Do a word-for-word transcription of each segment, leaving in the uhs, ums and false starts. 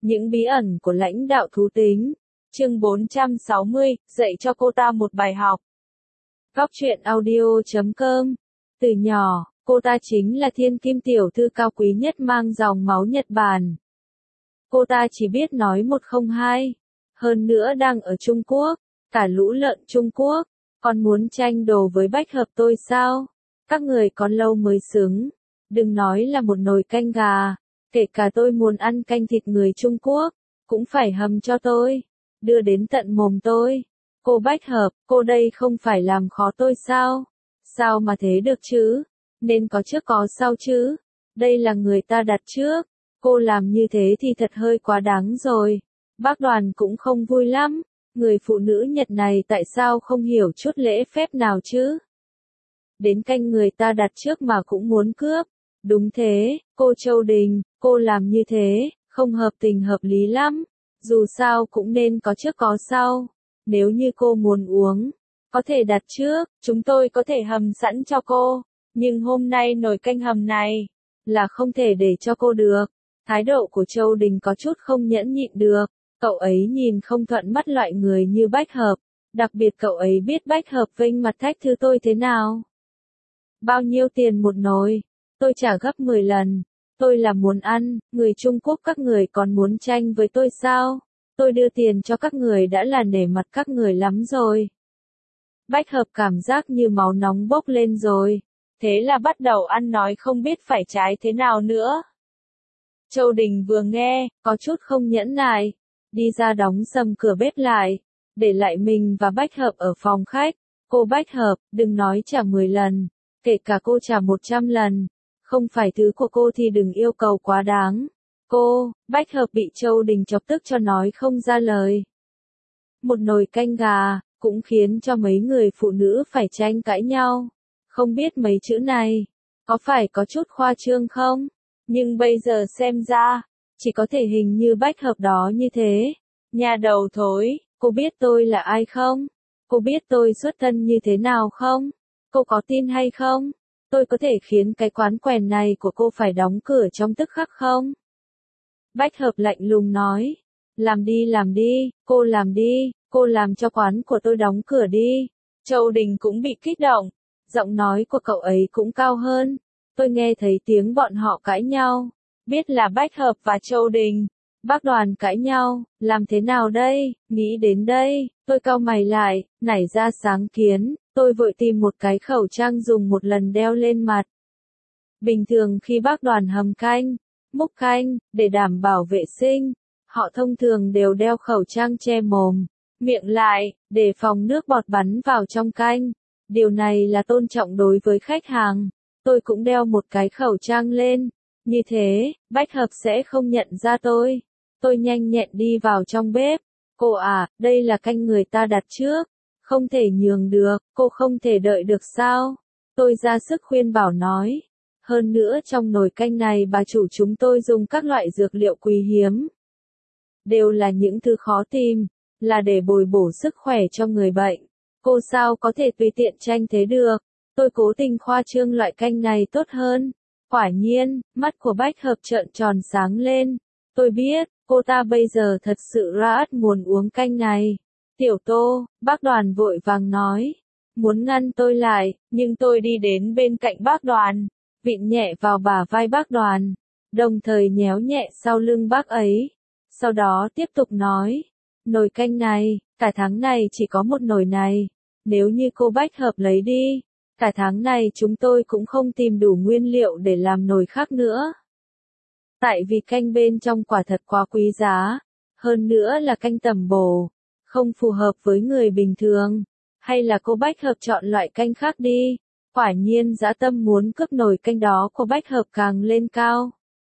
Những bí ẩn của lãnh đạo thú tính. Chương bốn trăm sáu mươi, dạy cho cô ta một bài học. Góc truyện audio chấm com. Từ nhỏ, cô ta chính là thiên kim tiểu thư cao quý nhất mang dòng máu Nhật Bản. Cô ta chỉ biết nói một không hai. Hơn nữa đang ở Trung Quốc, cả lũ lợn Trung Quốc, còn muốn tranh đồ với Bách Hợp tôi sao? Các người còn lâu mới xứng. Đừng nói là một nồi canh gà, kể cả tôi muốn ăn canh thịt người Trung Quốc, cũng phải hầm cho tôi, đưa đến tận mồm tôi. Cô Bách Hợp, cô đây không phải làm khó tôi sao? Sao mà thế được chứ? Nên có trước có sau chứ? Đây là người ta đặt trước, cô làm như thế thì thật hơi quá đáng rồi. Bác Đoàn cũng không vui lắm, người phụ nữ Nhật này tại sao không hiểu chút lễ phép nào chứ? Đến canh người ta đặt trước mà cũng muốn cướp. Đúng thế, cô Châu Đình, cô làm như thế, không hợp tình hợp lý lắm. Dù sao cũng nên có trước có sau. Nếu như cô muốn uống, có thể đặt trước, chúng tôi có thể hầm sẵn cho cô. Nhưng hôm nay nồi canh hầm này, là không thể để cho cô được. Thái độ của Châu Đình có chút không nhẫn nhịn được. Cậu ấy nhìn không thuận mắt loại người như Bách Hợp. Đặc biệt cậu ấy biết Bách Hợp vênh mặt thách thứ tôi thế nào. Bao nhiêu tiền một nồi? Tôi trả gấp mười lần. Tôi là muốn ăn, người Trung Quốc các người còn muốn tranh với tôi sao? Tôi đưa tiền cho các người đã là nể mặt các người lắm rồi. Bách Hợp cảm giác như máu nóng bốc lên rồi. Thế là bắt đầu ăn nói không biết phải trái thế nào nữa. Châu Đình vừa nghe, có chút không nhẫn nại, đi ra đóng sầm cửa bếp lại, để lại mình và Bách Hợp ở phòng khách. Cô Bách Hợp, đừng nói trả mười lần, kể cả cô trả một trăm lần. Không phải thứ của cô thì đừng yêu cầu quá đáng. Cô, Bách Hợp bị Châu Đình chọc tức cho nói không ra lời. Một nồi canh gà, cũng khiến cho mấy người phụ nữ phải tranh cãi nhau. Không biết mấy chữ này, có phải có chút khoa trương không? Nhưng bây giờ xem ra, chỉ có thể hình như Bách Hợp đó như thế. Nhà đầu thối, cô biết tôi là ai không? Cô biết tôi xuất thân như thế nào không? Cô có tin hay không? Tôi có thể khiến cái quán quèn này của cô phải đóng cửa trong tức khắc không? Bách Hợp lạnh lùng nói. Làm đi làm đi, cô làm đi, cô làm cho quán của tôi đóng cửa đi. Châu Đình cũng bị kích động. Giọng nói của cậu ấy cũng cao hơn. Tôi nghe thấy tiếng bọn họ cãi nhau. Biết là Bách Hợp và Châu Đình. Bác Đoàn cãi nhau, làm thế nào đây? Nghĩ đến đây, tôi cau mày lại, nảy ra sáng kiến. Tôi vội tìm một cái khẩu trang dùng một lần đeo lên mặt. Bình thường khi Bác Đoàn hầm canh, múc canh, để đảm bảo vệ sinh, họ thông thường đều đeo khẩu trang che mồm, miệng lại, để phòng nước bọt bắn vào trong canh. Điều này là tôn trọng đối với khách hàng. Tôi cũng đeo một cái khẩu trang lên. Như thế, Bách Hợp sẽ không nhận ra tôi. Tôi nhanh nhẹn đi vào trong bếp. Cô à, đây là canh người ta đặt trước. Không thể nhường được, cô không thể đợi được sao? Tôi ra sức khuyên bảo nói. Hơn nữa trong nồi canh này bà chủ chúng tôi dùng các loại dược liệu quý hiếm. Đều là những thứ khó tìm, là để bồi bổ sức khỏe cho người bệnh. Cô sao có thể tùy tiện tranh thế được? Tôi cố tình khoa trương loại canh này tốt hơn. Quả nhiên, mắt của Bách Hợp trợn tròn sáng lên. Tôi biết, cô ta bây giờ thật sự rất muốn uống canh này. Tiểu Tô, Bác Đoàn vội vàng nói. Muốn ngăn tôi lại, nhưng tôi đi đến bên cạnh Bác Đoàn, vịn nhẹ vào bả vai Bác Đoàn, đồng thời nhéo nhẹ sau lưng bác ấy. Sau đó tiếp tục nói. Nồi canh này, cả tháng này chỉ có một nồi này. Nếu như cô Bách Hợp lấy đi, cả tháng này chúng tôi cũng không tìm đủ nguyên liệu để làm nồi khác nữa. Tại vì canh bên trong quả thật quá quý giá. Hơn nữa là canh tẩm bổ. Không phù hợp với người bình thường. Hay là cô Bách Hợp chọn loại canh khác đi. Quả nhiên dã tâm muốn cướp nồi canh đó của Bách Hợp càng lên cao.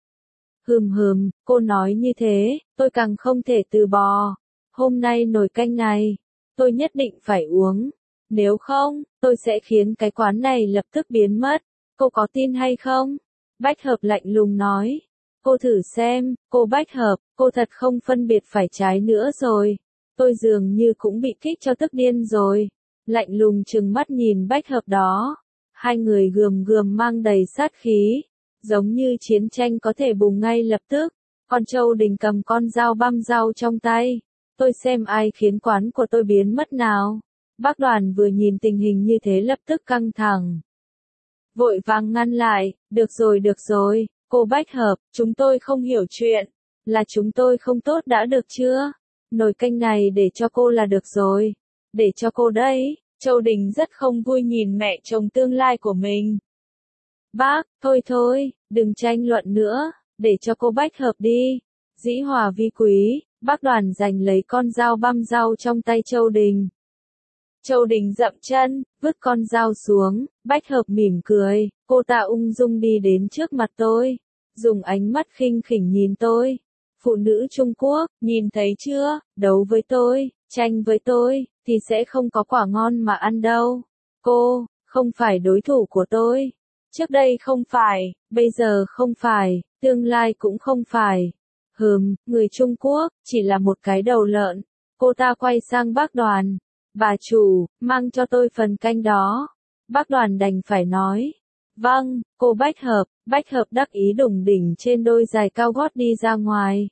Hừm hừm, cô nói như thế, tôi càng không thể từ bỏ. Hôm nay nồi canh này, tôi nhất định phải uống. Nếu không, tôi sẽ khiến cái quán này lập tức biến mất. Cô có tin hay không? Bách Hợp lạnh lùng nói. Cô thử xem, cô Bách Hợp, cô thật không phân biệt phải trái nữa rồi. Tôi dường như cũng bị kích cho tức điên rồi. Lạnh lùng trừng mắt nhìn Bách Hợp đó. Hai người gườm gườm mang đầy sát khí. Giống như chiến tranh có thể bùng ngay lập tức. Còn Châu Đình cầm con dao băm rau trong tay. Tôi xem ai khiến quán của tôi biến mất nào. Bác Đoàn vừa nhìn tình hình như thế lập tức căng thẳng. Vội vàng ngăn lại, được rồi được rồi, cô Bách Hợp, chúng tôi không hiểu chuyện. Là chúng tôi không tốt đã được chưa? Nồi canh này để cho cô là được rồi. Để cho cô đấy. Châu Đình rất không vui nhìn mẹ chồng tương lai của mình. Bác, thôi thôi, đừng tranh luận nữa, để cho cô Bách Hợp đi. Dĩ hòa vi quý, bác Đoàn giành lấy con dao băm rau trong tay Châu Đình. Châu Đình dậm chân, vứt con dao xuống, Bách Hợp mỉm cười, cô ta ung dung đi đến trước mặt tôi, dùng ánh mắt khinh khỉnh nhìn tôi. Phụ nữ Trung Quốc, nhìn thấy chưa, đấu với tôi, tranh với tôi, thì sẽ không có quả ngon mà ăn đâu. Cô, không phải đối thủ của tôi. Trước đây không phải, bây giờ không phải, tương lai cũng không phải. Hừm, người Trung Quốc, chỉ là một cái đầu lợn. Cô ta quay sang bác Đoàn. Bà chủ, mang cho tôi phần canh đó. Bác Đoàn đành phải nói. Vâng, cô Bách Hợp. Bách Hợp đắc ý đủng đỉnh trên đôi giày cao gót đi ra ngoài.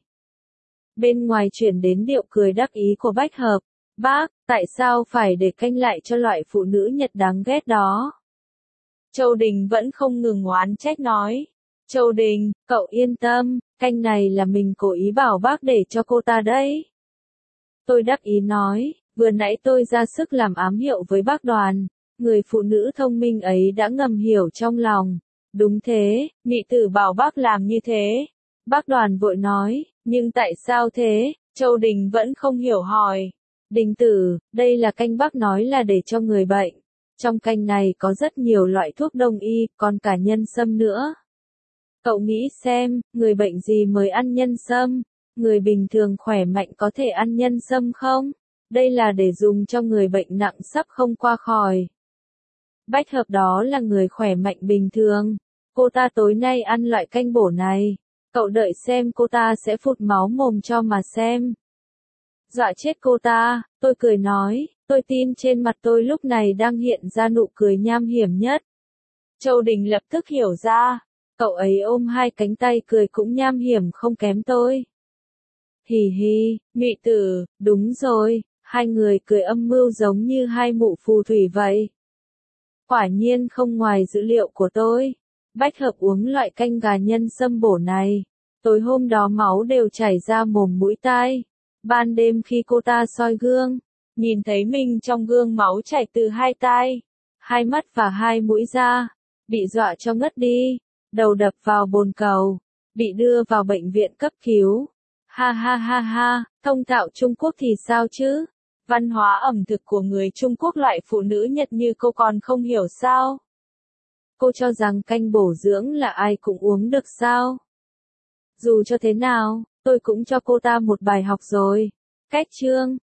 Bên ngoài chuyển đến điệu cười đắc ý của Bách Hợp. Bác, tại sao phải để canh lại cho loại phụ nữ Nhật đáng ghét đó? Châu Đình vẫn không ngừng oán trách nói. Châu Đình, cậu yên tâm, canh này là mình cố ý bảo bác để cho cô ta đấy. Tôi đắc ý nói, vừa nãy tôi ra sức làm ám hiệu với bác Đoàn. Người phụ nữ thông minh ấy đã ngầm hiểu trong lòng. Đúng thế, Mị Tử bảo bác làm như thế. Bác Đoàn vội nói, nhưng tại sao thế? Châu Đình vẫn không hiểu hỏi. Đình tử, đây là canh bác nói là để cho người bệnh. Trong canh này có rất nhiều loại thuốc đông y, còn cả nhân sâm nữa. Cậu nghĩ xem, người bệnh gì mới ăn nhân sâm? Người bình thường khỏe mạnh có thể ăn nhân sâm không? Đây là để dùng cho người bệnh nặng sắp không qua khỏi. Bách Hợp đó là người khỏe mạnh bình thường. Cô ta tối nay ăn loại canh bổ này. Cậu đợi xem cô ta sẽ phụt máu mồm cho mà xem. Dọa chết cô ta, tôi cười nói, tôi tin trên mặt tôi lúc này đang hiện ra nụ cười nham hiểm nhất. Châu Đình lập tức hiểu ra, cậu ấy ôm hai cánh tay cười cũng nham hiểm không kém tôi. Hì hì, Mị Tử, đúng rồi, hai người cười âm mưu giống như hai mụ phù thủy vậy. Quả nhiên không ngoài dữ liệu của tôi. Bách Hợp uống loại canh gà nhân sâm bổ này. Tối hôm đó máu đều chảy ra mồm mũi tai. Ban đêm khi cô ta soi gương, nhìn thấy mình trong gương máu chảy từ hai tai, hai mắt và hai mũi ra, bị dọa cho ngất đi, đầu đập vào bồn cầu, bị đưa vào bệnh viện cấp cứu. Ha ha ha ha, thông thạo Trung Quốc thì sao chứ? Văn hóa ẩm thực của người Trung Quốc loại phụ nữ Nhật như cô còn không hiểu sao? Cô cho rằng canh bổ dưỡng là ai cũng uống được sao? Dù cho thế nào, tôi cũng cho cô ta một bài học rồi. Cách chương